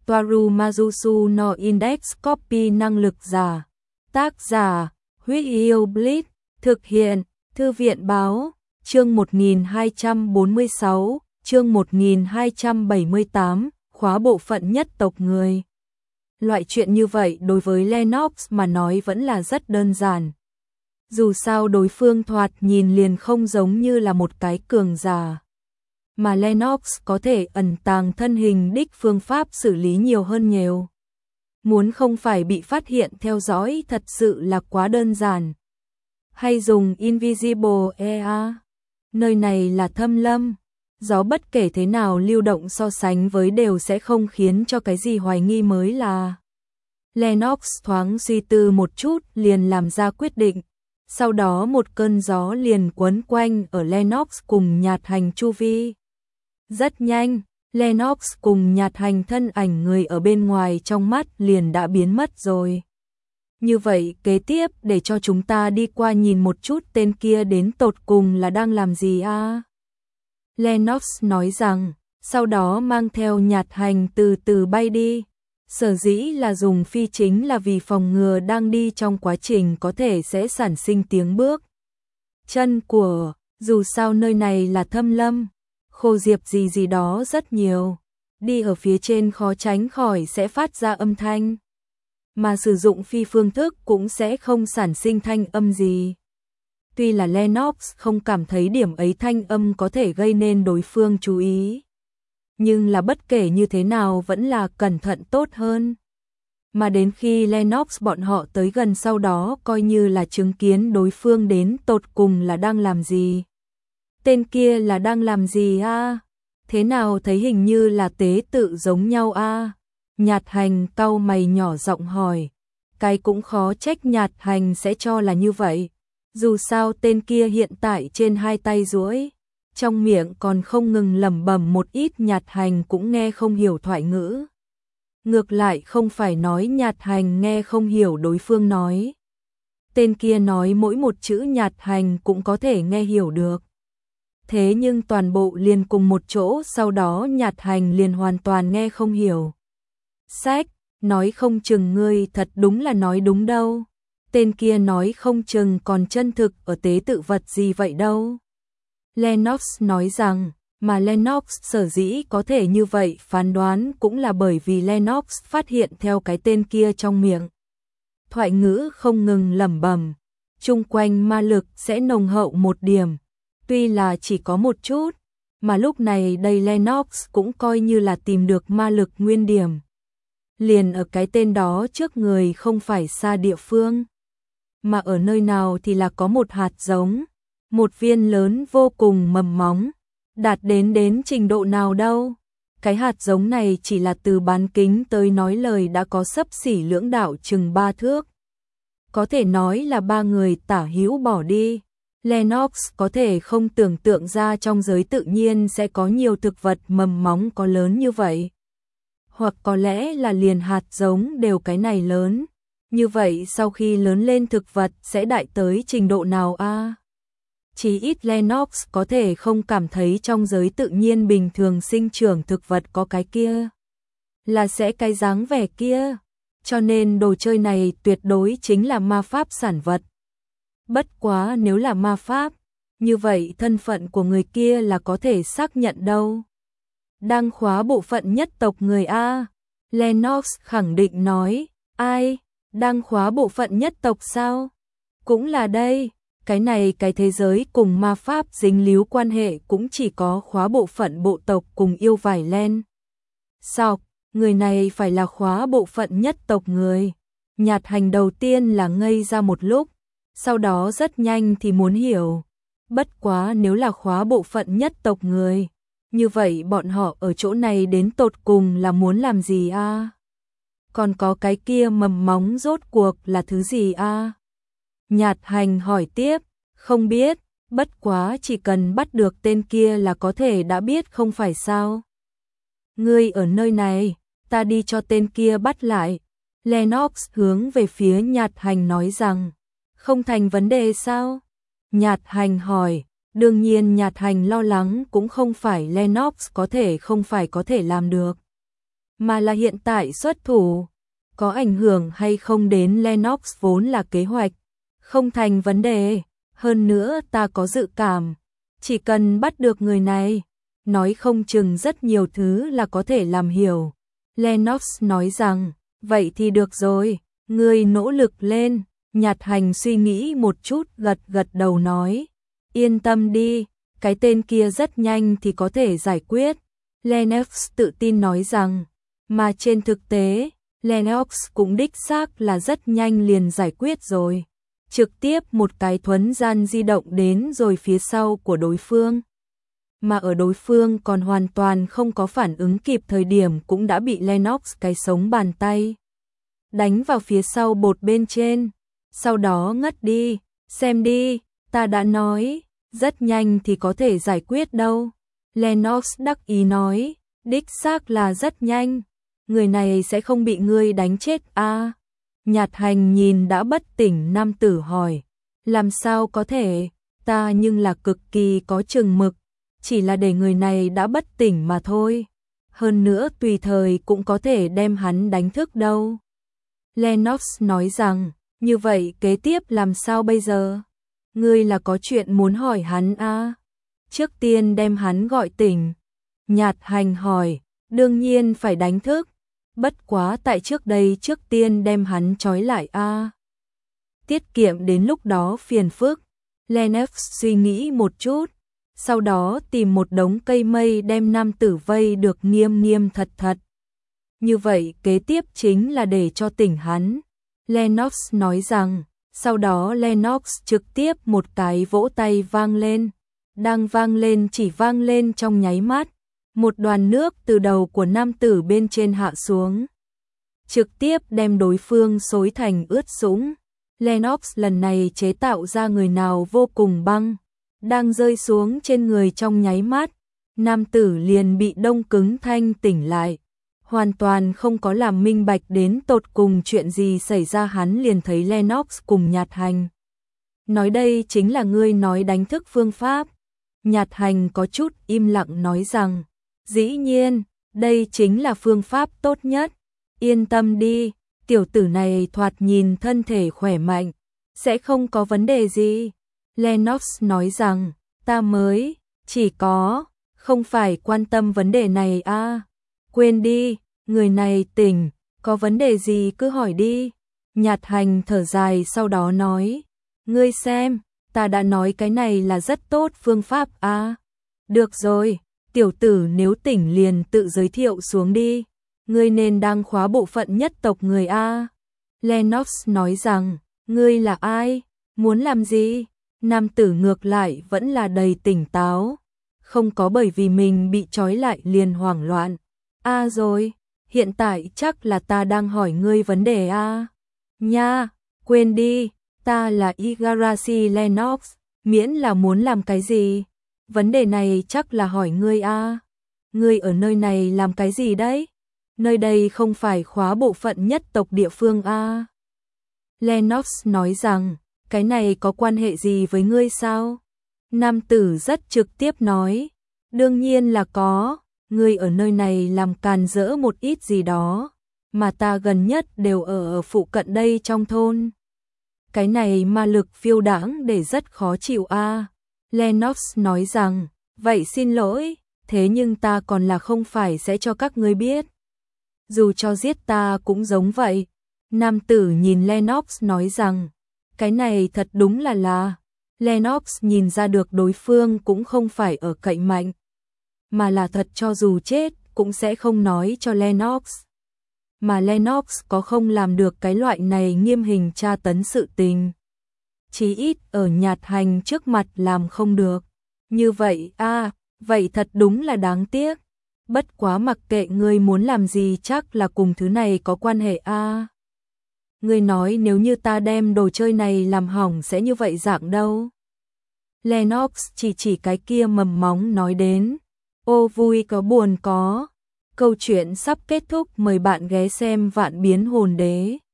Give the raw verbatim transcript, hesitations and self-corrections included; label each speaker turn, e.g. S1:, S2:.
S1: Toaru Majusu no Index Copy năng lực giả. Tác giả, Huyết Yêu Blitz, thực hiện, Thư viện báo, chương một nghìn hai trăm bốn mươi sáu, chương một nghìn hai trăm bảy mươi tám, khóa bộ phận nhất tộc người. Loại chuyện như vậy đối với Lennox mà nói vẫn là rất đơn giản. Dù sao đối phương thoạt nhìn liền không giống như là một cái cường giả. Mà Lennox có thể ẩn tàng thân hình đích phương pháp xử lý nhiều hơn nhiều. Muốn không phải bị phát hiện theo dõi thật sự là quá đơn giản. Hay dùng Invisible Ea. Nơi này là thâm lâm. Gió bất kể thế nào lưu động so sánh với đều sẽ không khiến cho cái gì hoài nghi mới là. Lennox thoáng suy tư một chút liền làm ra quyết định. Sau đó một cơn gió liền quấn quanh ở Lennox cùng Nhạt Hành chu vi. Rất nhanh, Lennox cùng Nhạt Hành thân ảnh người ở bên ngoài trong mắt liền đã biến mất rồi. Như vậy kế tiếp để cho chúng ta đi qua nhìn một chút tên kia đến tột cùng là đang làm gì a? À? Lennox nói rằng, sau đó mang theo Nhạt Hành từ từ bay đi. Sở dĩ là dùng phi chính là vì phòng ngừa đang đi trong quá trình có thể sẽ sản sinh tiếng bước chân của, dù sao nơi này là thâm lâm, khô diệp gì gì đó rất nhiều, đi ở phía trên khó tránh khỏi sẽ phát ra âm thanh, mà sử dụng phi phương thức cũng sẽ không sản sinh thanh âm gì. Tuy là Lennox không cảm thấy điểm ấy thanh âm có thể gây nên đối phương chú ý, nhưng là bất kể như thế nào vẫn là cẩn thận tốt hơn. Mà đến khi Lennox bọn họ tới gần sau đó coi như là chứng kiến đối phương đến tột cùng là đang làm gì. Tên kia là đang làm gì a? À? Thế nào thấy hình như là tế tự giống nhau a? À? Nhạt Hành cau mày nhỏ giọng hỏi. Cái cũng khó trách Nhạt Hành sẽ cho là như vậy. Dù sao tên kia hiện tại trên hai tay duỗi, trong miệng còn không ngừng lẩm bẩm một ít Nhạt Hành cũng nghe không hiểu thoại ngữ. Ngược lại không phải nói Nhạt Hành nghe không hiểu đối phương nói. Tên kia nói mỗi một chữ Nhạt Hành cũng có thể nghe hiểu được. Thế nhưng toàn bộ liền cùng một chỗ sau đó Nhạt Hành liền hoàn toàn nghe không hiểu. Sách, nói không chừng ngươi thật đúng là nói đúng đâu. Tên kia nói không chừng còn chân thực ở tế tự vật gì vậy đâu. Lennox nói rằng, mà Lennox sở dĩ có thể như vậy phán đoán cũng là bởi vì Lennox phát hiện theo cái tên kia trong miệng. Thoại ngữ không ngừng lẩm bẩm, chung quanh ma lực sẽ nồng hậu một điểm, tuy là chỉ có một chút, mà lúc này đây Lennox cũng coi như là tìm được ma lực nguyên điểm. Liền ở cái tên đó trước người không phải xa địa phương, mà ở nơi nào thì là có một hạt giống. Một viên lớn vô cùng mầm móng, đạt đến đến trình độ nào đâu. Cái hạt giống này chỉ là từ bán kính tới nói lời đã có xấp xỉ lưỡng đạo chừng ba thước. Có thể nói là ba người tả hữu bỏ đi. Lennox có thể không tưởng tượng ra trong giới tự nhiên sẽ có nhiều thực vật mầm móng có lớn như vậy. Hoặc có lẽ là liền hạt giống đều cái này lớn. Như vậy sau khi lớn lên thực vật sẽ đại tới trình độ nào a? À? Chỉ ít Lennox có thể không cảm thấy trong giới tự nhiên bình thường sinh trưởng thực vật có cái kia. Là sẽ cái dáng vẻ kia. Cho nên đồ chơi này tuyệt đối chính là ma pháp sản vật. Bất quá nếu là ma pháp, như vậy thân phận của người kia là có thể xác nhận đâu. Đang khóa bộ phận nhất tộc người A. Lennox khẳng định nói, ai, đang khóa bộ phận nhất tộc sao? Cũng là đây. Cái này cái thế giới cùng ma pháp dính líu quan hệ cũng chỉ có khóa bộ phận bộ tộc cùng yêu vải len. Sao, người này phải là khóa bộ phận nhất tộc người. Nhạt Hành đầu tiên là ngây ra một lúc, sau đó rất nhanh thì muốn hiểu. Bất quá nếu là khóa bộ phận nhất tộc người, như vậy bọn họ ở chỗ này đến tột cùng là muốn làm gì a? À? Còn có cái kia mầm móng rốt cuộc là thứ gì a? À? Nhạt Hành hỏi tiếp, không biết, bất quá chỉ cần bắt được tên kia là có thể đã biết không phải sao. Ngươi ở nơi này, ta đi cho tên kia bắt lại. Lennox hướng về phía Nhạt Hành nói rằng, không thành vấn đề sao? Nhạt Hành hỏi, đương nhiên Nhạt Hành lo lắng cũng không phải Lennox có thể không phải có thể làm được. mà là hiện tại xuất thủ. Có ảnh hưởng hay không đến Lennox vốn là kế hoạch, không thành vấn đề. Hơn nữa ta có dự cảm, chỉ cần bắt được người này, nói không chừng rất nhiều thứ là có thể làm hiểu. Lennox nói rằng, vậy thì được rồi, ngươi nỗ lực lên. Nhạt Hành suy nghĩ một chút, gật gật đầu nói, yên tâm đi, cái tên kia rất nhanh thì có thể giải quyết. Lennox tự tin nói rằng, mà trên thực tế, Lennox cũng đích xác là rất nhanh liền giải quyết rồi. Trực tiếp một cái thuấn gian di động đến rồi phía sau của đối phương. Mà ở đối phương còn hoàn toàn không có phản ứng kịp thời điểm cũng đã bị Lennox cái sống bàn tay đánh vào phía sau bột bên trên. Sau đó ngất đi, xem đi, ta đã nói, rất nhanh thì có thể giải quyết đâu. Lennox đắc ý nói, đích xác là rất nhanh, người này sẽ không bị ngươi đánh chết à? Nhạt Hành nhìn đã bất tỉnh nam tử hỏi, làm sao có thể, ta nhưng là cực kỳ có chừng mực, chỉ là để người này đã bất tỉnh mà thôi. Hơn nữa tùy thời cũng có thể đem hắn đánh thức đâu. Lennox nói rằng, như vậy kế tiếp làm sao bây giờ? Ngươi là có chuyện muốn hỏi hắn à? Trước tiên đem hắn gọi tỉnh. Nhạt Hành hỏi, đương nhiên phải đánh thức. Bất quá tại trước đây trước tiên đem hắn trói lại a. Tiết kiệm đến lúc đó phiền phức. Lennox suy nghĩ một chút, sau đó tìm một đống cây mây đem nam tử vây được nghiêm nghiêm thật thật. Như vậy kế tiếp chính là để cho tỉnh hắn. Lennox nói rằng, sau đó Lennox trực tiếp một cái vỗ tay vang lên. Đang vang lên chỉ vang lên trong nháy mắt. Một đoàn nước từ đầu của nam tử bên trên hạ xuống, trực tiếp đem đối phương xối thành ướt sũng. Lennox lần này chế tạo ra người nào vô cùng băng, đang rơi xuống trên người trong nháy mắt, nam tử liền bị đông cứng thanh tỉnh lại. Hoàn toàn không có làm minh bạch đến tột cùng chuyện gì xảy ra, hắn liền thấy Lennox cùng Nhạt Hành. Nói đây chính là ngươi nói đánh thức phương pháp. Nhạt Hành có chút im lặng nói rằng, dĩ nhiên, đây chính là phương pháp tốt nhất. Yên tâm đi, tiểu tử này thoạt nhìn thân thể khỏe mạnh, sẽ không có vấn đề gì. Lennox nói rằng, ta mới, chỉ có, không phải quan tâm vấn đề này à. Quên đi, người này tỉnh, có vấn đề gì cứ hỏi đi. Nhạt Hành thở dài sau đó nói, ngươi xem, ta đã nói cái này là rất tốt phương pháp à. Được rồi. Tiểu tử nếu tỉnh liền tự giới thiệu xuống đi. Ngươi nên đang khóa bộ phận nhất tộc người A. Lennox nói rằng, ngươi là ai? Muốn làm gì? Nam tử ngược lại vẫn là đầy tỉnh táo. Không có bởi vì mình bị trói lại liền hoảng loạn. A rồi, hiện tại chắc là ta đang hỏi ngươi vấn đề A. Nha, quên đi, ta là Igarashi Lennox, miễn là muốn làm cái gì? Vấn đề này chắc là hỏi ngươi a. Ngươi ở nơi này làm cái gì đấy? Nơi đây không phải khóa bộ phận nhất tộc địa phương a. Lennox nói rằng, cái này có quan hệ gì với ngươi sao? Nam tử rất trực tiếp nói, đương nhiên là có, ngươi ở nơi này làm càn rỡ một ít gì đó, mà ta gần nhất đều ở ở phụ cận đây trong thôn. Cái này ma lực phiêu đãng để rất khó chịu a. Lennox nói rằng, vậy xin lỗi, thế nhưng ta còn là không phải sẽ cho các ngươi biết. Dù cho giết ta cũng giống vậy. Nam tử nhìn Lennox nói rằng, cái này thật đúng là là. Lennox nhìn ra được đối phương cũng không phải ở cậy mạnh, mà là thật cho dù chết cũng sẽ không nói cho Lennox. Mà Lennox có không làm được cái loại này nghiêm hình tra tấn sự tình. Chí ít ở Nhạt Hành trước mặt làm không được. Như vậy a, à, vậy thật đúng là đáng tiếc. Bất quá mặc kệ ngươi muốn làm gì chắc là cùng thứ này có quan hệ a. À. Ngươi nói nếu như ta đem đồ chơi này làm hỏng sẽ như vậy dạng đâu. Lennox chỉ chỉ cái kia mầm móng nói đến. Ô vui có buồn có. Câu chuyện sắp kết thúc, mời bạn ghé xem Vạn Biến Hồn Đế.